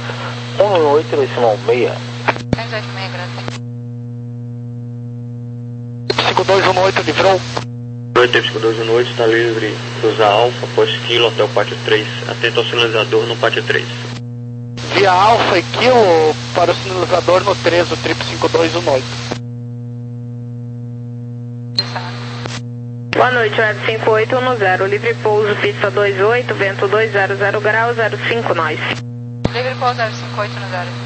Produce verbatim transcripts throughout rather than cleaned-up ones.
um oito decimal seis. cento e oito meia, grande. cinco dois um oito, livrou. oito cinco dois um oito, está livre, cruza Alfa, após Kilo até o pátio três. Atento ao sinalizador no pátio três. Via Alfa e Kilo para o sinalizador no três, o trip cinco dois um oito. Boa noite, Web cinco oito um zero, livre pouso, pista dois oito, vento dois zero zero grau, zero cinco, nós. Livre pouso zero cinco oito no zero.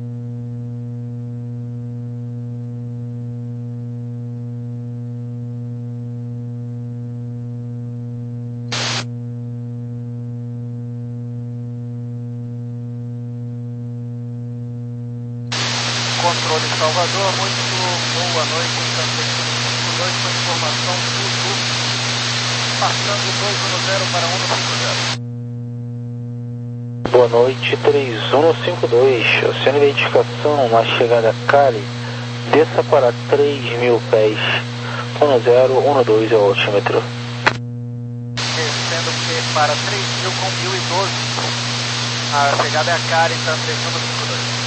Controle Salvador, muito boa noite, também cinco dois com informação, tudo passando dois um zero para um cinco zero. Boa noite, três um cinco dois, oceano identificação na chegada Cali, desça para três mil pés, um zero um dois é o altímetro. Descendo que para três mil com mil e doze, a chegada é a Cali, está três um cinco dois.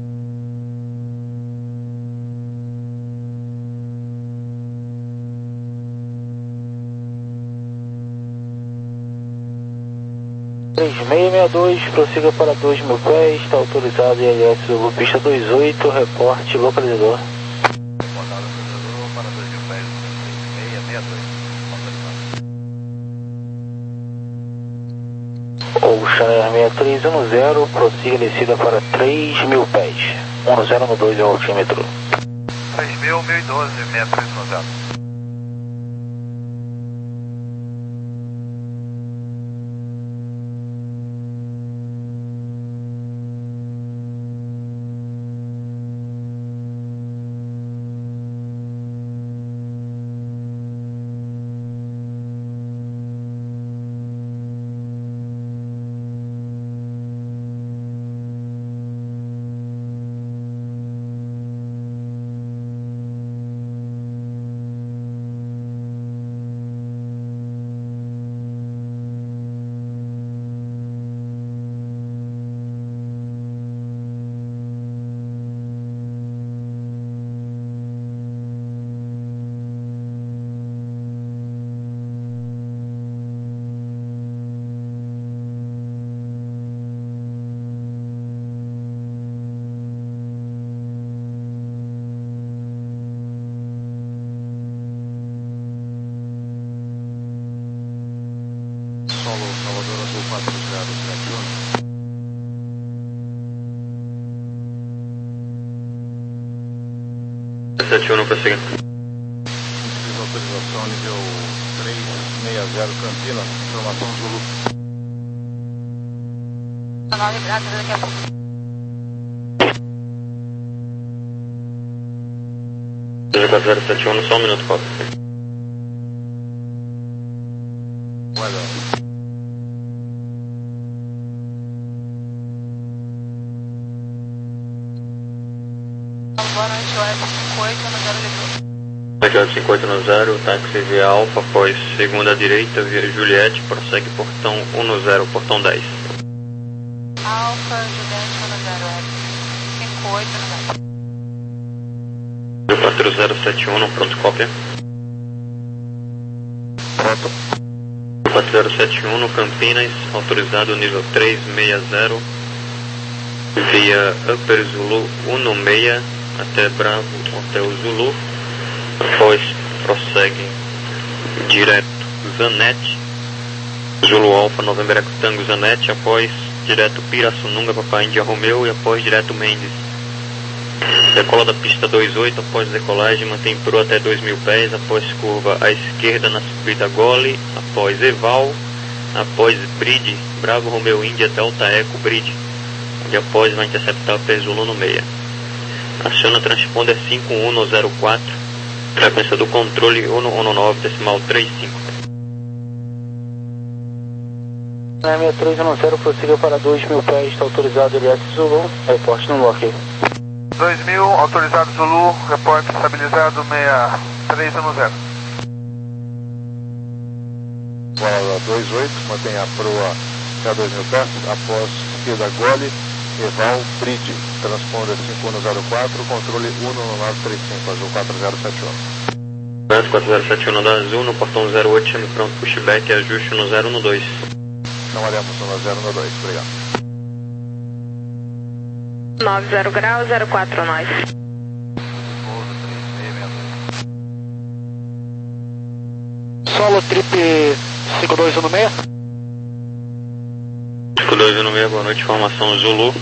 três seis seis dois, prossiga para dois mil pés, está autorizado I L S Zulu, pista dois oito, reporte localizador. Reportado localizador para dois mil pés, três seis seis dois, autorizado. Ocean seis três um zero, prossiga descida para três mil pés, um zero um dois é o altímetro. três mil, mil e doze, seis três um zero. Solo Salvador Azul quatro zero sete um. sete um, prossiga. Autorização nível três seis zero Campinas, informação Zulu. nove graças daqui a pouco. quatro zero sete um, só um minuto, Paulo. Boa noite, Web cinco oito um zero, livrou. Web cinco oito um zero, táxi via Alfa, após segunda direita, via Juliette, prossegue portão um zero, portão dez. Alfa, Juliette um zero, Web cinco oito um zero. quatro zero sete um, pronto, cópia. Pronto. quatro zero sete um, Campinas, autorizado nível três seis zero, via Upper Zulu um seis até Bravo Hotel Zulu, após prossegue direto Zanete, Zulu Alfa November Eco Tango Zanete, após direto Pirassununga Papai Índia Romeu e após direto Mendes. Decola da pista dois oito, após decolagem mantém proa até dois mil pés, após curva à esquerda na subida Gole, após Eval, após Bride, Bravo Romeu Índia Delta Eco Bride, onde após vai interceptar o P Zulu no meia. Aciona transponder cinco um zero quatro, frequência do controle um um nove decimal trinta e cinco. seis três um zero, prossiga para dois mil pés, está autorizado L S Zulu, reporte no lock. dois mil, autorizado Zulu, reporte estabilizado seis três um zero. Bola dois oito, mantém a proa até dois mil pés, após esquerda Gole, Eval Bridge, transponder cinco um zero quatro, controle um nove três cinco, azul quatro zero sete um. quatro zero sete um da Azul, no portão zero oito, chame pronto, pushback e ajuste no zero um dois. Não olhamos no zero um dois, obrigado. noventa graus, zero quatro nós. Solo trip cinco dois um seis. cinco dois um seis, boa noite, formação Zulu.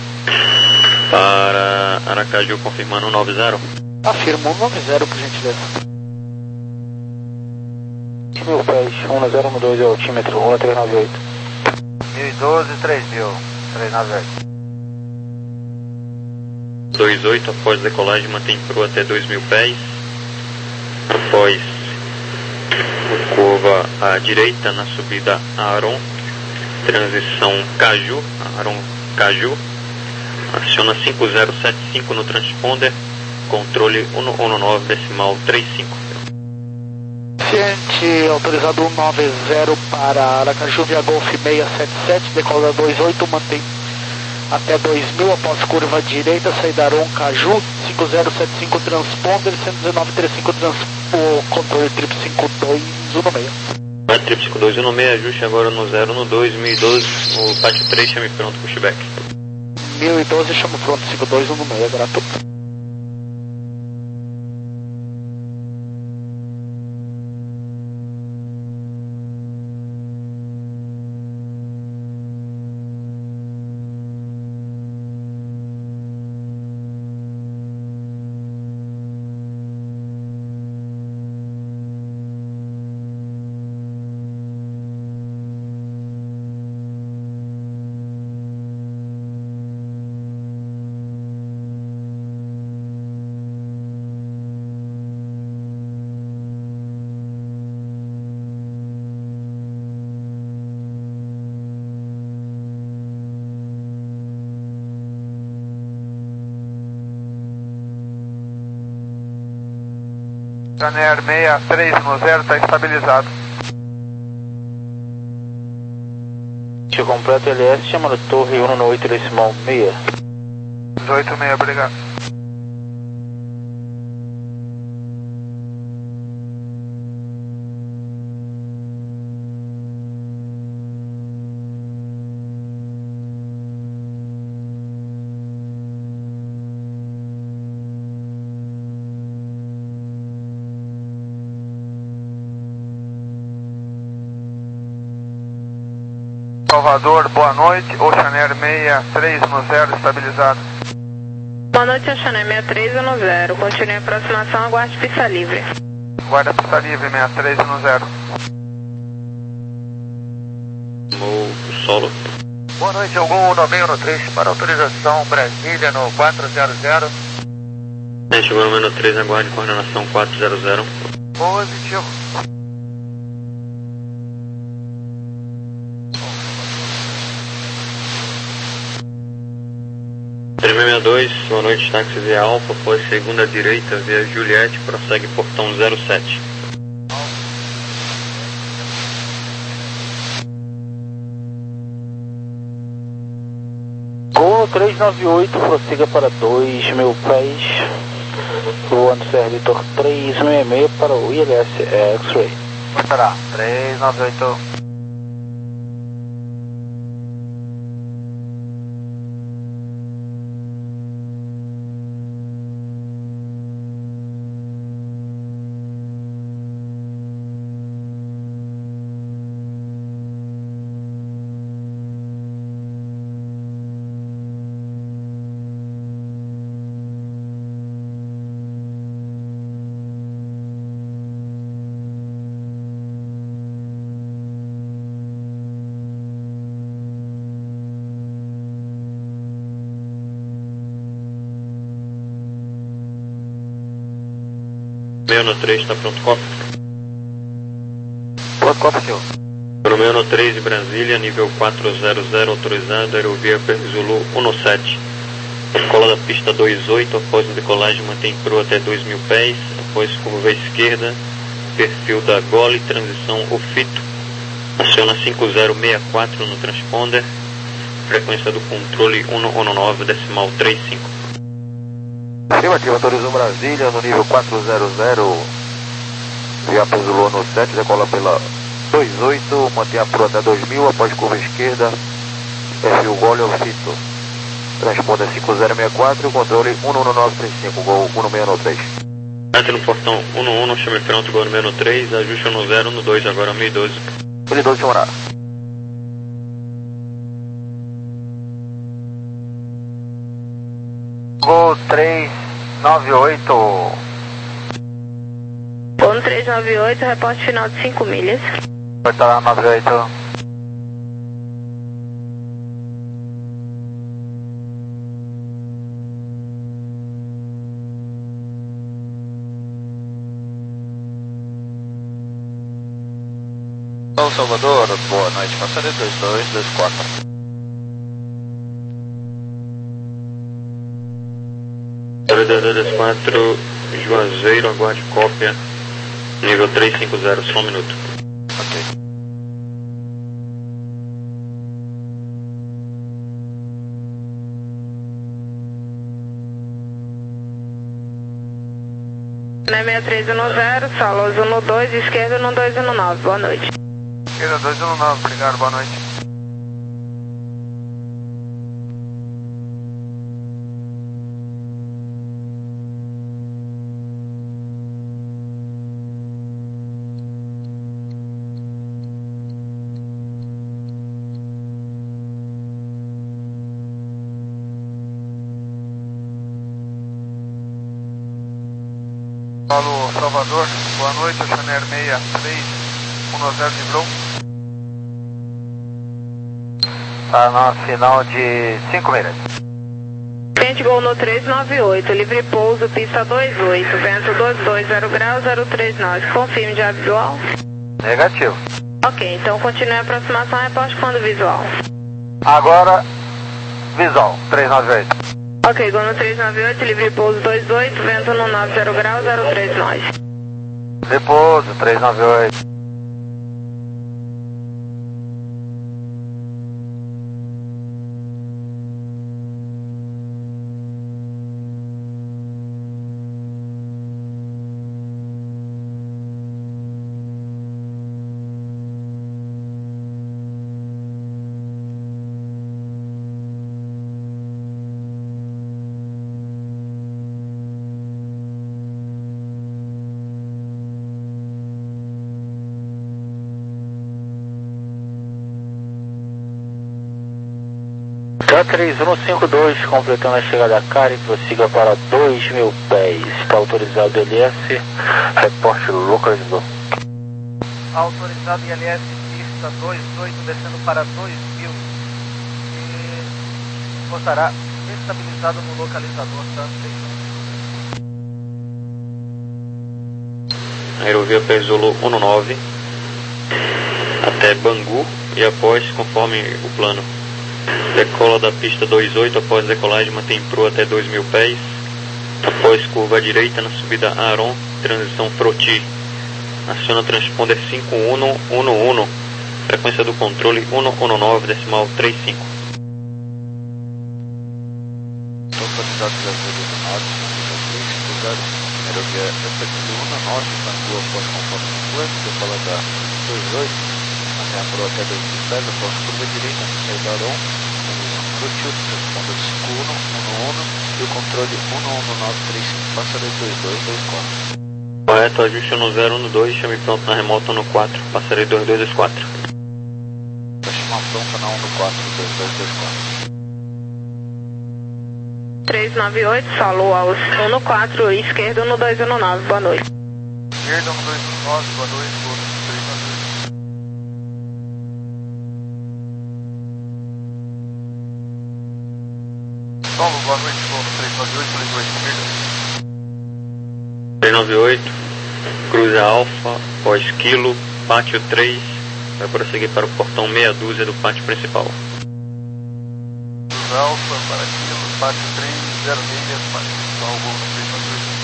Para Aracaju, confirmando nove zero. Afirmo, nove zero, por gentileza. Mil pés, um zero um dois é o altímetro, um três nove oito. mil e doze, três mil, três nove oito. dois oito, após decolagem, mantém pro até dois mil pés. Após curva à direita na subida Aron, transição Caju, Aron Caju, aciona cinco zero sete cinco no transponder, controle um um nove decimal três cinco. Ciente, autorizado cento e noventa para Aracaju via Golf seiscentos e setenta e sete, decola dois oito, mantém até dois mil após curva direita, saída Aron Caju, cinco zero sete cinco transponder, cento e dezenove trinta e cinco transponder, controle trip cinco dois um seis. Vai trip cinco dois um seis, ajuste agora no zero um dois, mil e doze, o pátio três, chame pronto, pushback. mil e doze, chamo pronto, cinco dois um seis, grato. Ryanair seis três um zero está estabilizado. Tio completo L S, chamando torre um oito decimal seis. dezoito seis, obrigado. Salvador, boa noite, Oceanair seis três um zero estabilizado. Boa noite, Oceanair seis três um zero, continue a aproximação, aguarde pista livre. Guarda pista livre, seis três um zero. No solo. Boa noite, algum nove um três para autorização Brasília no quatro zero zero. É, chegou no menos três, aguarde coordenação quatro zero zero. Positivo. três seis seis dois, boa noite, táxi via Alfa, após segunda direita via Juliette, prossegue portão zero sete. Gol três nove oito, prossiga para dois mil pés, voando Servitor três seis seis para o I L S X-Ray. Será três nove oito. Menos três, está pronto, copo. Pronto, copo, senhor. No menos três de Brasília, nível quatro zero zero, autorizado, aerovia Zulu um sete. Escola da pista dois oito, após a decolagem mantém cru até dois mil pés, após curva à esquerda, perfil da Gole, transição Ofito, aciona cinco zero seis quatro no transponder, frequência do controle cento e nove, decimal trinta e cinco. Afirmativo, autorizou Brasília no nível quatrocentos, via Zulu no sete, decola pela dois oito, mantém a proa até dois mil, após curva esquerda, perfil Gol ao fito. Transponder cinco zero seis quatro, controle cento e nove trinta e cinco, Gol cento e seis nove três. Entre no portão cento e um, chame pronto, Gol número três, ajuste no zero, no dois, agora mil e doze. mil e doze, senhor. Gol três nove oito. Gol três nove oito, reporte final de cinco milhas. Portal nove oito. São Salvador, boa noite, passageiro dois dois dois quatro. dois dois dois quatro, Juazeiro, aguarde cópia, nível trezentos e cinquenta, só um minuto. Ok. Na seis três um zero, Salos um dois, esquerda no dois um nove, boa noite. Esquerda dois um nove, obrigado, boa noite. Paulo Salvador, boa noite, Oceaner seis três um zero de Bron. Tá na final de cinco milhas. Frente Gol no três nove oito, livre pouso, pista dois oito, vento dois dois zero graus, zero três nove. Confirme de visual. Negativo. Ok, então continue a aproximação, reposte quando visual. Agora, visual, três nove oito. Ok, Gol no três nove oito, livre pouso dois oito, vento no nove zero graus, zero três nove. Repouso, três nove oito. K três um cinco dois, completando a chegada a Cari, prossiga para dois mil pés. Está autorizado L S, reporte localizador. Autorizado I L S, pista dois oito, descendo para dois mil. E postará estabilizado no localizador, tá? Aerovia Zulu um nove, até Bangu e após, conforme o plano. Decola da pista dois oito, após decolagem mantém proa até dois mil pés. Após curva à direita na subida Aron, transição Froti. Aciona transponder cinco um um um, frequência do controle cento e nove, decimal trinta e cinco. Autorizado Brasília do Norte, três cinco zero, aerovia Epetuna, norte, Bangu após conforme no plano, decola da dois oito, mantém a proa até dois mil pés, após curva à direita na saída Aron, Froti, transponder cinco um um um e o controle cento e nove três cinco, passageiro dois dois dois quatro. Correto, ajuste no zero, no dois, chame pronto na remota no quatro, passageiro dois dois dois quatro. Chama pronta na um no quatro, dois dois dois quatro. três nove oito, solo aos um no quatro, esquerdo no dois um nove, boa noite. Esquerda no dois um nove, boa noite, Gol três nove oito. Solo, boa noite, Gol três nove oito, ligou à esquerda. três nove oito, cruza Alfa, pós Kilo, pátio três, vai prosseguir para o portão meia dúzia do pátio principal. Alfa, para Kilo, pátio três, zero milhas, pátio principal, Gol três nove oito.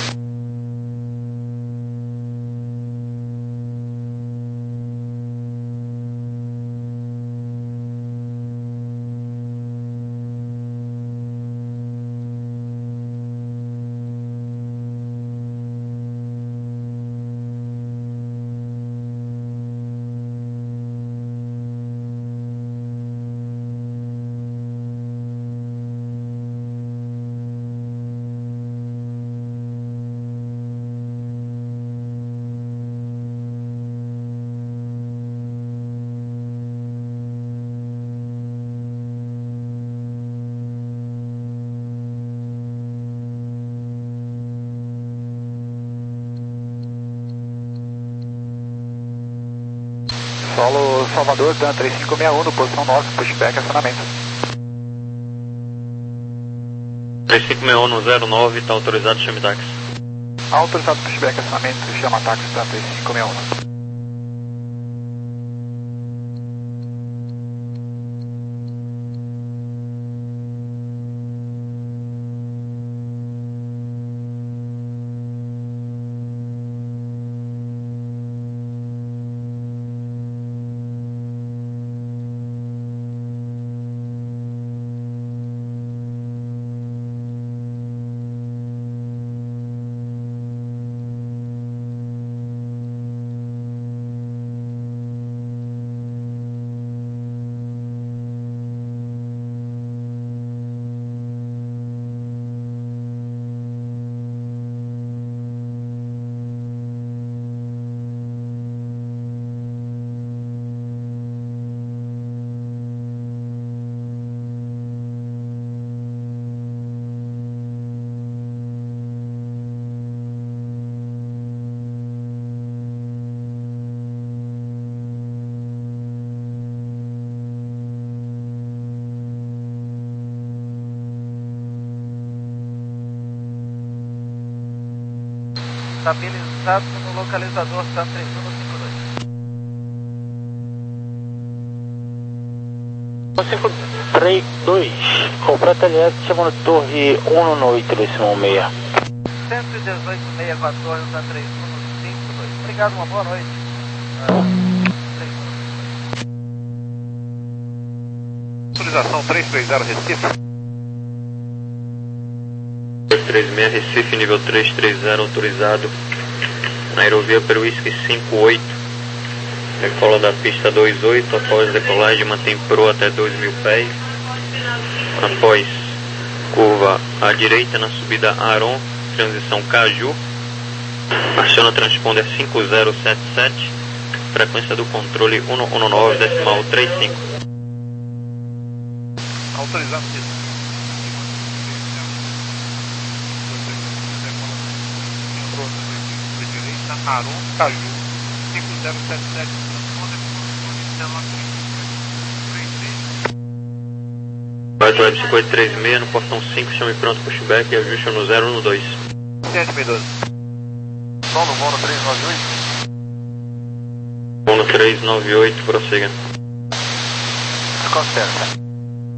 Solo Salvador, Dan três cinco seis um, no posição nove, pushback, acionamento. três cinco seis um no zero nove, está autorizado, chame táxi. Autorizado pushback, acionamento, chama táxi, Dan três cinco seis um. Estabilizado no localizador TAM três um cinco dois. cinco três dois, completa aliás, chamando torre um no oito dois um seis. cento e dezoito, seis um quatro, TAM três um cinco dois. Obrigado, uma boa noite. Autorização três três zero Recife. três três seis Recife, nível três três zero, autorizado. Aerovia Peruísque cinco oito. Decola da pista dois oito, após decolagem mantém pro até dois mil pés. Após curva à direita na subida Aron, transição Caju. Aciona transponder cinco zero sete sete, frequência do controle um um nove, decimal trinta e cinco. Autorizado isso. Aron, Caju, cinco zero sete sete, White Web cinco oito três seis, no portão cinco, chame pronto pushback e ajuste no zero um dois. sete seis doze. Solo, Mono três nove oito. Mono três nove oito, prossiga. Conserta.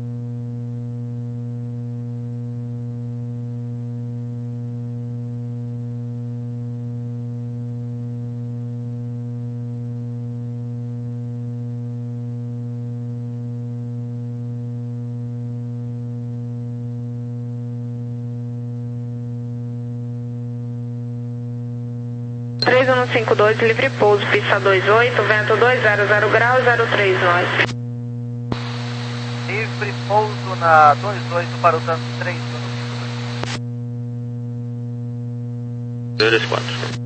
três um cinco dois, livre pouso, pista dois oito, vento dois zero zero graus, zero três nós. Livre pouso na dois oito para o TAM três um. dois quatro.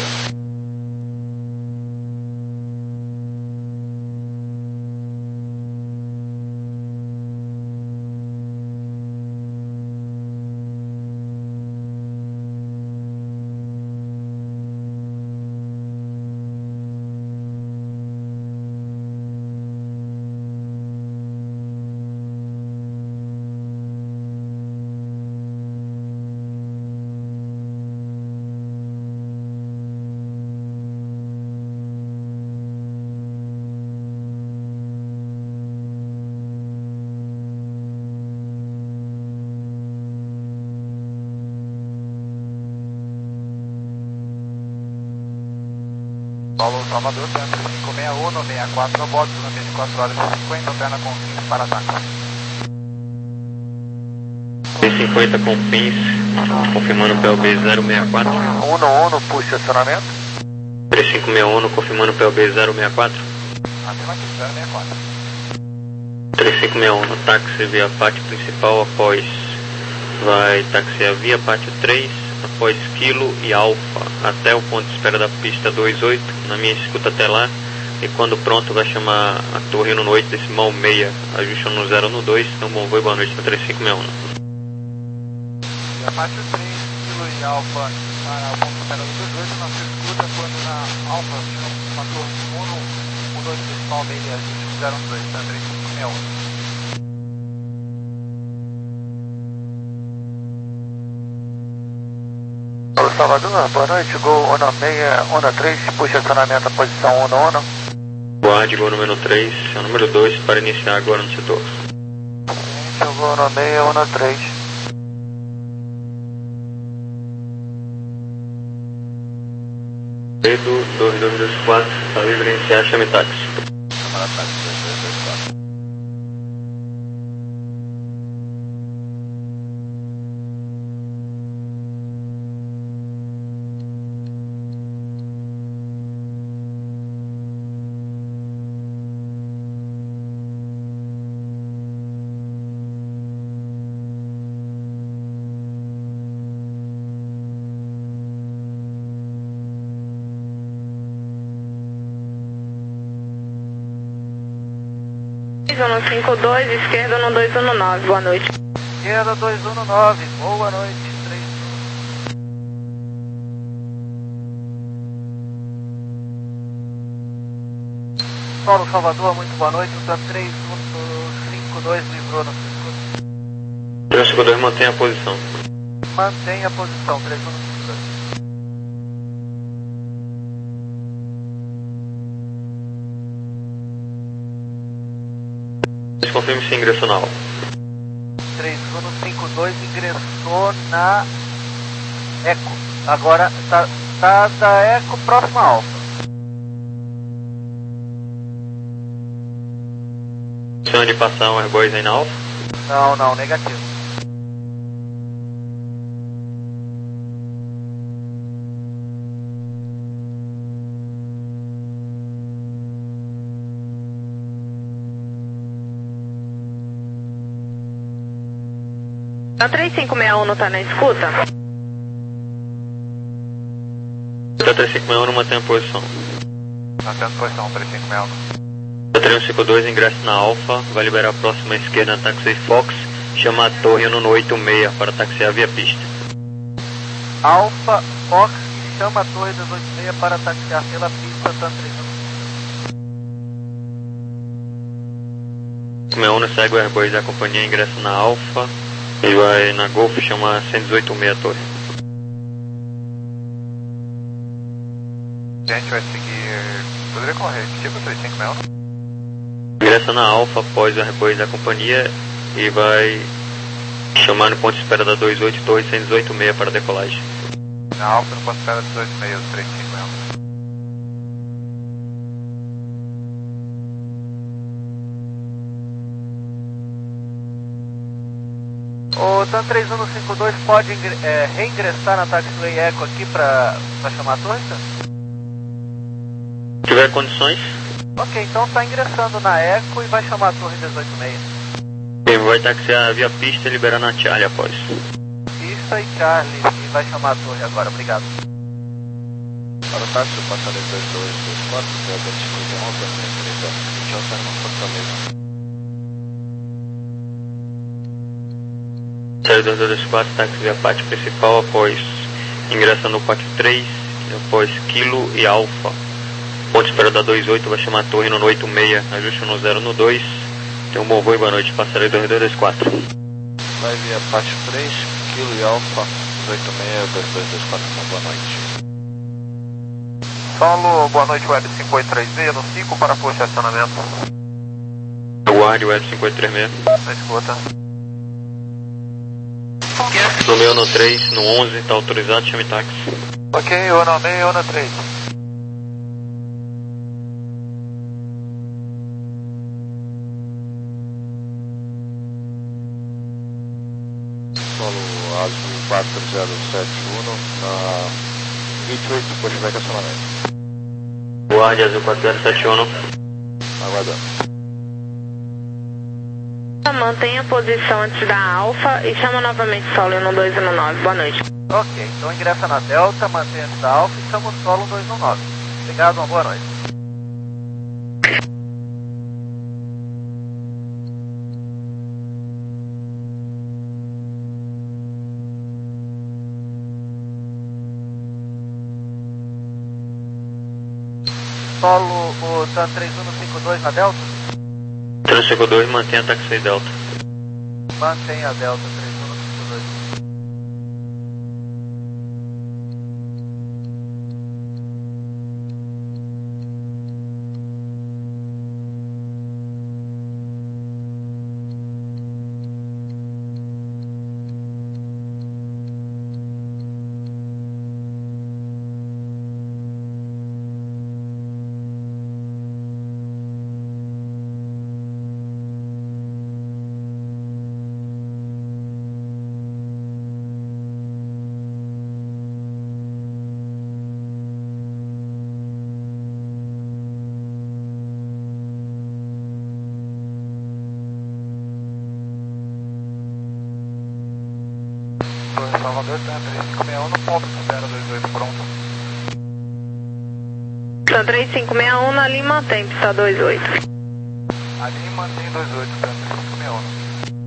Paulo Salvador, três cinco seis um, no sessenta e quatro, abordo, durante vinte e quatro horas e cinquenta, alterna com fins para ataque. três cinquenta com fins, confirmando P L B zero seis quatro. um no um, no push acionamento. três cinco seis um, confirmando P L B zero seis quatro. Afirmativo, zero seis quatro. três cinco seis um, no táxi via pátio principal, após vai taxiar via pátio três, após Kilo e Alfa, até o ponto de espera da pista dois oito, na minha escuta até lá, e quando pronto vai chamar a torre no oito, decimal seis, ajuste no zero no dois, então bom voo e boa noite no três cinco seis um. Via pátio três, Kilo e Alfa, para o ponto de espera do dois oito, na sua escuta, quando na Alfa, chama a torre um no dois, principal meia zero dois, tá três cinco seis um. Salvador, boa noite, Gol Ona seis, Ona três, puxa acionamento a posição Ona Ona. Guarde, Gol número três, é o número dois para iniciar agora no setor. Gol Ona seis, Ona três. Pedro dois dois dois quatro, está livre em iniciar chame táxi. Câmara táxi dois dois dois quatro. um cinco dois, esquerda no dois um nove, boa noite. Esquerda dois um nove, boa noite, três. Paulo Salvador, muito boa noite, o três um cinco dois livrou no circuito. três cinco dois mantém a posição. Mantenha a posição, três um cinco dois. Confirme se ingressou na alfa. três um cinco dois ingressou na Eco. Agora tá, tá da Eco próxima à Alfa. Opção de passar um Airboys aí na alfa? Não, não, negativo. A três cinco seis um não tá na escuta? A três cinco seis um não mantém a posição. Mantendo posição, três cinco seis um. A três cinco dois ingressa na alfa, vai liberar a próxima esquerda na táxi Fox, chama a torre no oito seis para taxiar via pista. Alfa, Fox, chama a torre das oito seis para taxiar pela pista, tá três um. seis um segue o Airboys da companhia, ingressa na alfa e vai na Golf, chama cento e dezoito seis a torre. A gente vai seguir. Poderia correr, tipo três cinco seis um? Ingressa na alfa após o Airboys da companhia e vai chamar no ponto de espera da vinte e oito, torre cento e dezoito seis para decolagem. Na Alfa no ponto de espera dezoito seis, três cinco seis um. O TAN três um cinco dois pode é, reingressar na Taxiway Eco aqui para chamar a torre? Se tiver condições. Ok, então está ingressando na Eco e vai chamar a torre dezoito seis. Quem vai taxiar via pista e liberar na Charlie após. Pista e Charlie, e vai chamar a torre agora, obrigado. Para o táxi, eu passarei dois dois dois quatro, zero dois cinco onze, três anos, vinte e um, está em Fortaleza. Série dois dois quatro, táxi via pátio principal após ingressa no pátio três, após Kilo e Alfa. Ponto de espera da vinte e oito, vai chamar a torre no oito seis, ajuste no zero no dois. Tem um bom voo e boa noite, passarei dois dois dois quatro. Vai via pátio três, Kilo e Alfa, dezoito seis, dois dois dois quatro, boa noite. Solo, boa noite, Web cinco oito três seis, no cinco para puxar estacionamento. Aguarde, Web cinco oito três seis. Na escuta. No meu no três, no onze, está autorizado, chame táxi. Ok, Ona seis, Ona três. Solo Azul quatro zero sete um, na vinte e oito, puxa vai estacionamento. Aguarde, Azul quatro zero sete um. Aguardando. Mantenha a posição antes da Alfa e chama novamente Solo no dois um nove, boa noite. Ok, então ingressa na Delta, mantenha antes da Alfa e chama o Solo dois um nove. Obrigado, uma boa noite. Solo, o TAM três um cinco dois na Delta? três cinco dois, mantenha táxi Delta. Mantenha a Delta três um cinco dois. Salvador, TAM três cinco seis um no ponto zero dois oito, pronto. TAM três cinco seis um na linha mantém, pista dois oito. A linha mantém dois oito, TAM três cinco seis um.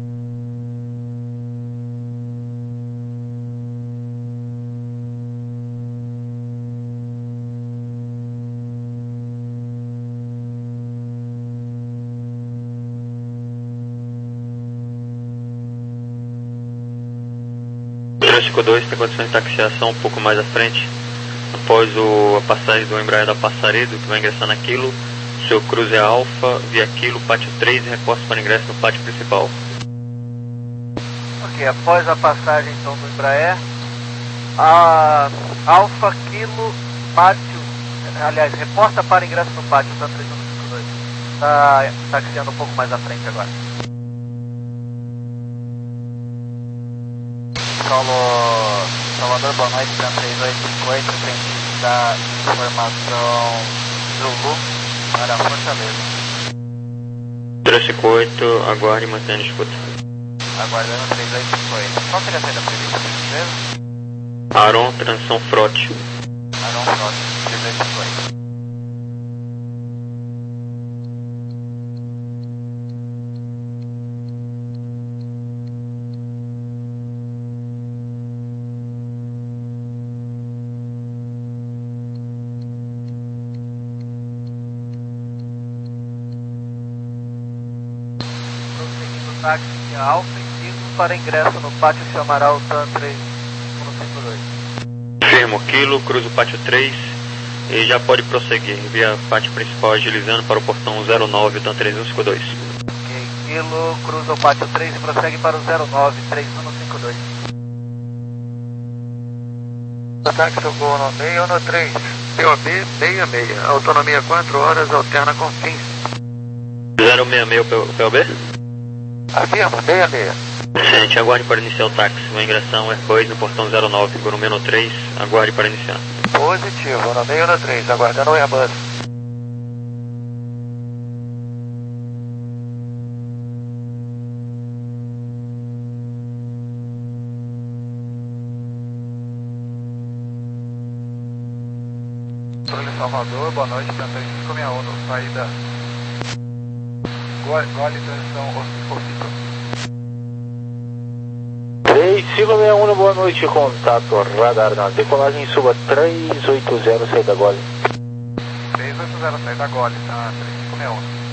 três cinco dois tem condições de taxiação um pouco mais à frente. Após o, a passagem do Embraer da Passaredo, que vai ingressar naquilo, seu cruze é Alfa, via Quilo, pátio três e reforço para ingresso no pátio principal. Ok, após a passagem então do Embraer, a Alfa, Quilo, pátio, aliás, reporta para ingresso no pátio, TAM três um cinco dois. Está taxiando um pouco mais à frente agora. Solo, Salvador, boa noite, TAM três oito cinco oito, frente da informação Zulu para Fortaleza. três cinco oito, aguarde e mantenha a escuta. Aguardando três oito cinco oito. Qual seria a saída prevista, por gentileza? Aron, transição Frote. Aron Frote, três oito cinco oito. Táxi Alfa e Quilo para ingresso no pátio Chamarral TAM três um cinco dois. Firmo, Quilo, cruza o pátio três e já pode prosseguir via pátio principal agilizando para o portão zero nove TAM três um cinco dois. Ok, Quilo, cruza o pátio três e prossegue para o zero nove três um cinco dois. Ataque socorro no meio no três, P O B seis seis, autonomia quatro horas, alterna com quinze. zero seis seis P O B? Afirma, seis seis. Gente, aguarde para iniciar o táxi. Uma ingressão Airbus no portão zero nove, Gurumê no três, aguarde para iniciar. Positivo, no meio no três, aguardando o Airbus. Controle Salvador, boa noite, TAM três cinco seis um, no saída Gole, Gole, transição Ocito. três cinco seis um, boa noite, contato radar na decolagem, suba três oito zero, saída Gole. três oito zero, saída Gole, TAM três cinco seis um.